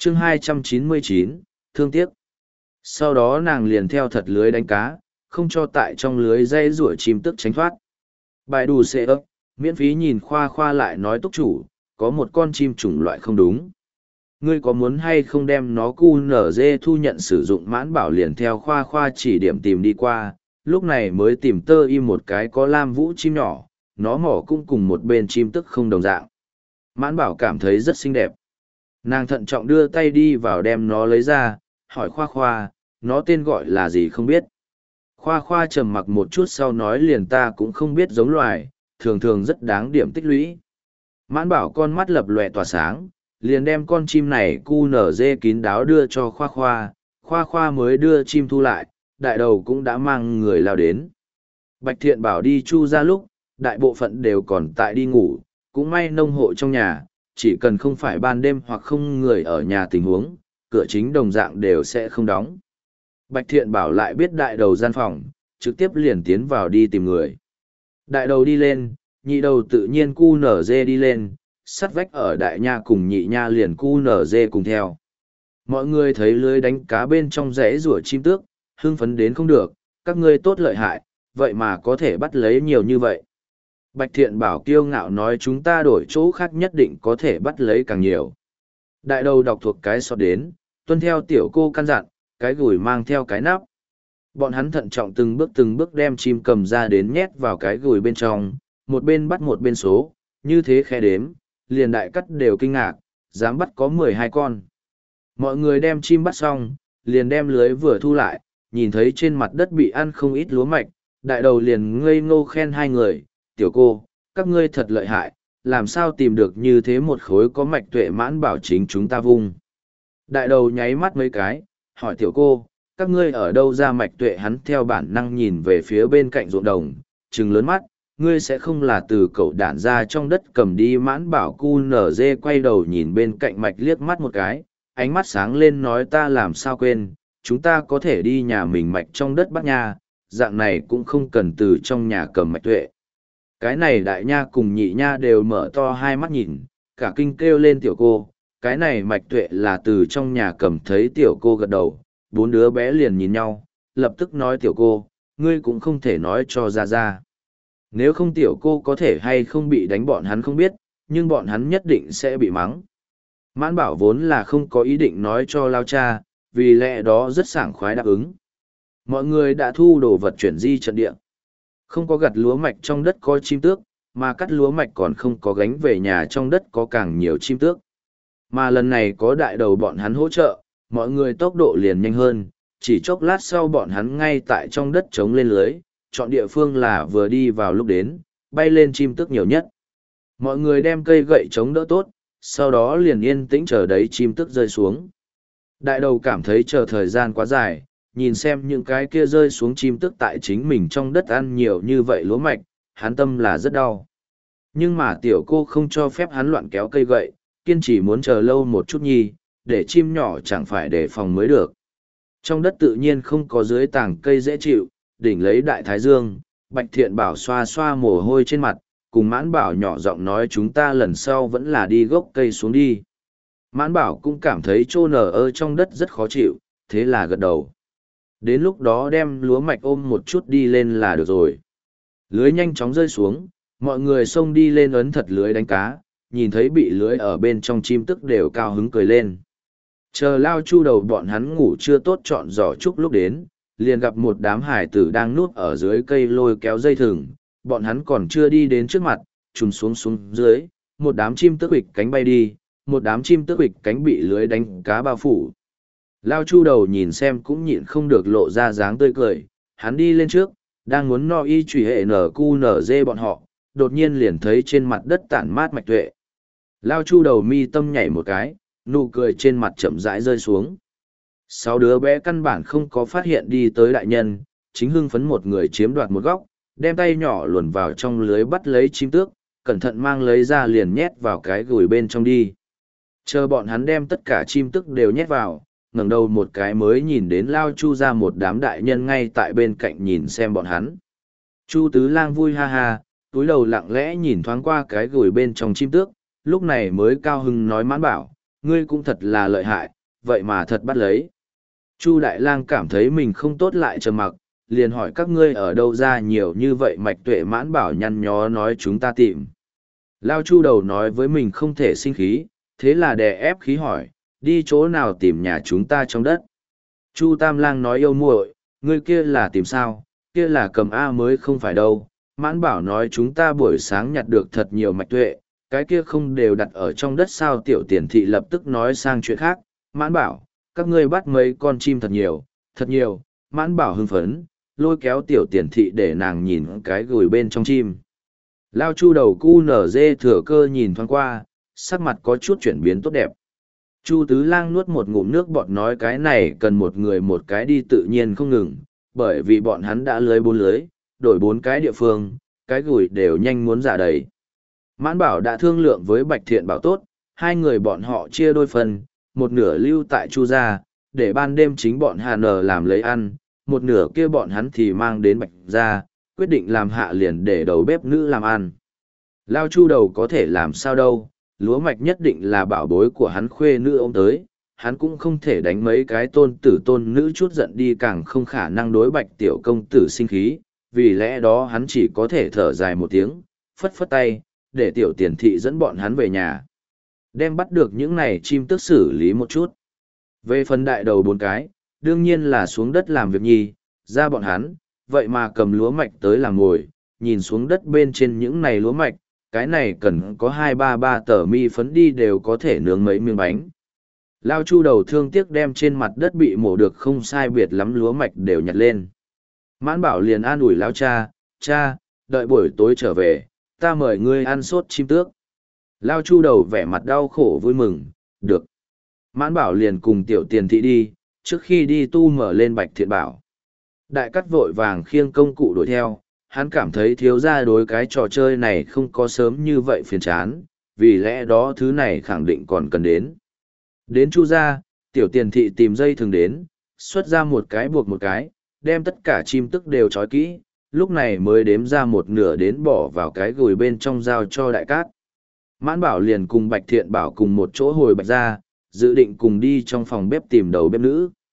chương 299, thương tiếc. Sau đó nàng liền theo thật lưới đánh cá, không cho tại trong lưới dây rủa chim tức tránh thoát. Bài đủ xệ ấp, miễn phí nhìn khoa khoa lại nói túc chủ, có một con chim chủng loại không đúng. Ngươi có muốn hay không đem nó cu nở dê thu nhận sử dụng mãn bảo liền theo khoa khoa chỉ điểm tìm đi qua, lúc này mới tìm tơ im một cái có lam vũ chim nhỏ, nó mỏ cũng cùng một bên chim tức không đồng dạng. Mãn bảo cảm thấy rất xinh đẹp. Nàng thận trọng đưa tay đi vào đem nó lấy ra, hỏi khoa khoa, nó tên gọi là gì không biết. Khoa khoa trầm mặc một chút sau nói liền ta cũng không biết giống loài, thường thường rất đáng điểm tích lũy. Mãn bảo con mắt lập lòe tỏa sáng, liền đem con chim này cu nở dê kín đáo đưa cho khoa khoa mới đưa chim thu lại, đại đầu cũng đã mang người lao đến. Bạch Thiện bảo đi chu ra lúc, đại bộ phận đều còn tại đi ngủ, cũng may nông hộ trong nhà, chỉ cần không phải ban đêm hoặc không người ở nhà tình huống, cửa chính đồng dạng đều sẽ không đóng. Bạch Thiện bảo lại biết đại đầu gian phòng, trực tiếp liền tiến vào đi tìm người. Đại đầu đi lên, nhị đầu tự nhiên cu nở dê đi lên, sắt vách ở đại nha cùng nhị nha liền cu nở dê cùng theo. Mọi người thấy lưới đánh cá bên trong rẽ rủa chim tước, hưng phấn đến không được, các ngươi tốt lợi hại, vậy mà có thể bắt lấy nhiều như vậy. Bạch Thiện bảo kiêu ngạo nói chúng ta đổi chỗ khác nhất định có thể bắt lấy càng nhiều. Đại đầu đọc thuộc cái sọt đến, tuân theo tiểu cô căn dặn, cái gùi mang theo cái nắp. Bọn hắn thận trọng từng bước đem chim cầm ra đến nhét vào cái gùi bên trong, một bên bắt một bên số, như thế khe đếm, liền đại cắt đều kinh ngạc, dám bắt có 12 con. Mọi người đem chim bắt xong, liền đem lưới vừa thu lại, nhìn thấy trên mặt đất bị ăn không ít lúa mạch, đại đầu liền ngây ngô khen hai người, tiểu cô, các ngươi thật lợi hại, làm sao tìm được như thế một khối có mạch tuệ mãn bảo chính chúng ta vung. Đại đầu nháy mắt mấy cái, hỏi tiểu cô, các ngươi ở đâu ra mạch tuệ hắn theo bản năng nhìn về phía bên cạnh ruộng đồng, trừng lớn mắt, ngươi sẽ không là từ cậu đản ra trong đất cầm đi mãn bảo cu nở dê quay đầu nhìn bên cạnh mạch liếc mắt một cái, ánh mắt sáng lên nói ta làm sao quên, chúng ta có thể đi nhà mình mạch trong đất bắt nha, dạng này cũng không cần từ trong nhà cầm mạch tuệ. Cái này đại nha cùng nhị nha đều mở to hai mắt nhìn, cả kinh kêu lên tiểu cô, cái này mạch tuệ là từ trong nhà cầm thấy tiểu cô gật đầu, bốn đứa bé liền nhìn nhau, lập tức nói tiểu cô, ngươi cũng không thể nói cho ra. Nếu không tiểu cô có thể hay không bị đánh bọn hắn không biết, nhưng bọn hắn nhất định sẽ bị mắng. Mãn bảo vốn là không có ý định nói cho lao cha, vì lẽ đó rất sảng khoái đáp ứng. Mọi người đã thu đồ vật chuyển di trận địa. Không có gặt lúa mạch trong đất có chim tước, mà cắt lúa mạch còn không có gánh về nhà trong đất có càng nhiều chim tước. Mà lần này có đại đầu bọn hắn hỗ trợ, mọi người tốc độ liền nhanh hơn, chỉ chốc lát sau bọn hắn ngay tại trong đất trống lên lưới, chọn địa phương là vừa đi vào lúc đến, bay lên chim tước nhiều nhất. Mọi người đem cây gậy chống đỡ tốt, sau đó liền yên tĩnh chờ đấy chim tước rơi xuống. Đại đầu cảm thấy chờ thời gian quá dài, nhìn xem những cái kia rơi xuống chim tước tại chính mình trong đất ăn nhiều như vậy lúa mạch, hắn tâm là rất đau. Nhưng mà tiểu cô không cho phép hắn loạn kéo cây gậy, kiên trì muốn chờ lâu một chút nhi, để chim nhỏ chẳng phải đề phòng mới được. Trong đất tự nhiên không có dưới tảng cây dễ chịu, đỉnh lấy đại thái dương, Bạch Thiện bảo xoa xoa mồ hôi trên mặt, cùng Mãn Bảo nhỏ giọng nói chúng ta lần sau vẫn là đi gốc cây xuống đi. Mãn Bảo cũng cảm thấy trô nở ở trong đất rất khó chịu, thế là gật đầu. Đến lúc đó đem lúa mạch ôm một chút đi lên là được rồi. Lưới nhanh chóng rơi xuống, mọi người xông đi lên ấn thật lưới đánh cá, nhìn thấy bị lưới ở bên trong chim tức đều cao hứng cười lên. Chờ lao chu đầu bọn hắn ngủ chưa tốt chọn giỏ trúc lúc đến, liền gặp một đám hải tử đang nuốt ở dưới cây lôi kéo dây thừng, bọn hắn còn chưa đi đến trước mặt, trùm xuống dưới, một đám chim tước quịch cánh bay đi, một đám chim tước quịch cánh bị lưới đánh cá bao phủ. Lao chu đầu nhìn xem cũng nhịn không được lộ ra dáng tươi cười, hắn đi lên trước, đang muốn no y trùy hệ nở cu nở dê bọn họ, đột nhiên liền thấy trên mặt đất tản mát mạch tuệ. Lao chu đầu mi tâm nhảy một cái, nụ cười trên mặt chậm rãi rơi xuống. 6 đứa bé căn bản không có phát hiện đi tới đại nhân, chính hưng phấn một người chiếm đoạt một góc, đem tay nhỏ luồn vào trong lưới bắt lấy chim tước, cẩn thận mang lấy ra liền nhét vào cái gùi bên trong đi. Chờ bọn hắn đem tất cả chim tước đều nhét vào, ngẩng đầu một cái mới nhìn đến Lao Chu ra một đám đại nhân ngay tại bên cạnh nhìn xem bọn hắn. Chu Tứ Lang vui ha ha, túi đầu lặng lẽ nhìn thoáng qua cái gùi bên trong chim tước, lúc này mới cao hưng nói Mãn Bảo, ngươi cũng thật là lợi hại, vậy mà thật bắt lấy. Chu Đại Lang cảm thấy mình không tốt lại trầm mặc, liền hỏi các ngươi ở đâu ra nhiều như vậy. Mạch Tuệ Mãn Bảo nhăn nhó nói chúng ta tìm. Lao Chu đầu nói với mình không thể sinh khí, thế là đè ép khí hỏi, đi chỗ nào tìm nhà chúng ta trong đất. Chu Tam Lang nói yêu muội, ngươi kia là tìm sao, kia là cầm A mới không phải đâu. Mãn Bảo nói chúng ta buổi sáng nhặt được thật nhiều mạch tuệ, cái kia không đều đặt ở trong đất sao. Tiểu Tiền Thị lập tức nói sang chuyện khác, Mãn Bảo, các ngươi bắt mấy con chim thật nhiều, thật nhiều. Mãn Bảo hưng phấn, lôi kéo Tiểu Tiền Thị để nàng nhìn cái gùi bên trong chim. Lao Chu đầu cu nở dê thừa cơ nhìn thoáng qua, sắc mặt có chút chuyển biến tốt đẹp. Chu Tứ Lang nuốt một ngụm nước bọt nói cái này cần một người một cái đi tự nhiên không ngừng, bởi vì bọn hắn đã lưới 4 lưới, đổi 4 cái địa phương, cái gùi đều nhanh muốn giả đầy. Mãn Bảo đã thương lượng với Bạch Thiện Bảo tốt, hai người bọn họ chia đôi phần, một nửa lưu tại Chu gia, để ban đêm chính bọn Hà Nờ làm lấy ăn, một nửa kia bọn hắn thì mang đến Bạch gia, quyết định làm hạ liền để đầu bếp nữ làm ăn. Lao Chu đầu có thể làm sao đâu, lúa mạch nhất định là bảo bối của hắn khuê nữ ôm tới, hắn cũng không thể đánh mấy cái tôn tử tôn nữ chút giận đi, càng không khả năng đối Bạch tiểu công tử sinh khí, vì lẽ đó hắn chỉ có thể thở dài một tiếng, phất phất tay, để Tiểu Tiền Thị dẫn bọn hắn về nhà. Đem bắt được những này chim tức xử lý một chút. Về phần đại đầu 4 cái, đương nhiên là xuống đất làm việc nhi, ra bọn hắn, vậy mà cầm lúa mạch tới làm ngồi, nhìn xuống đất bên trên những này lúa mạch, cái này cần có 2-3 tờ mi phấn đi đều có thể nướng mấy miếng bánh. Lao Chu đầu thương tiếc đem trên mặt đất bị mổ được không sai biệt lắm lúa mạch đều nhặt lên. Mãn Bảo liền an ủi Lao cha, cha, đợi buổi tối trở về, ta mời ngươi ăn sốt chim tước. Lao Chu đầu vẻ mặt đau khổ vui mừng, được. Mãn Bảo liền cùng Tiểu Tiền Thị đi, trước khi đi tu mở lên Bạch Thiện Bảo. Đại Cát vội vàng khiêng công cụ đuổi theo, hắn cảm thấy thiếu gia đối cái trò chơi này không có sớm như vậy phiền chán, vì lẽ đó thứ này khẳng định còn cần đến. Đến Chu gia, Tiểu Tiền Thị tìm dây thừng đến, xuất ra một cái buộc một cái, đem tất cả chim tức đều trói kỹ, lúc này mới đếm ra một nửa đến bỏ vào cái gùi bên trong giao cho Đại Cát. Mãn Bảo liền cùng Bạch Thiện Bảo cùng một chỗ hồi Bạch gia, dự định cùng đi trong phòng bếp tìm đầu bếp nữ.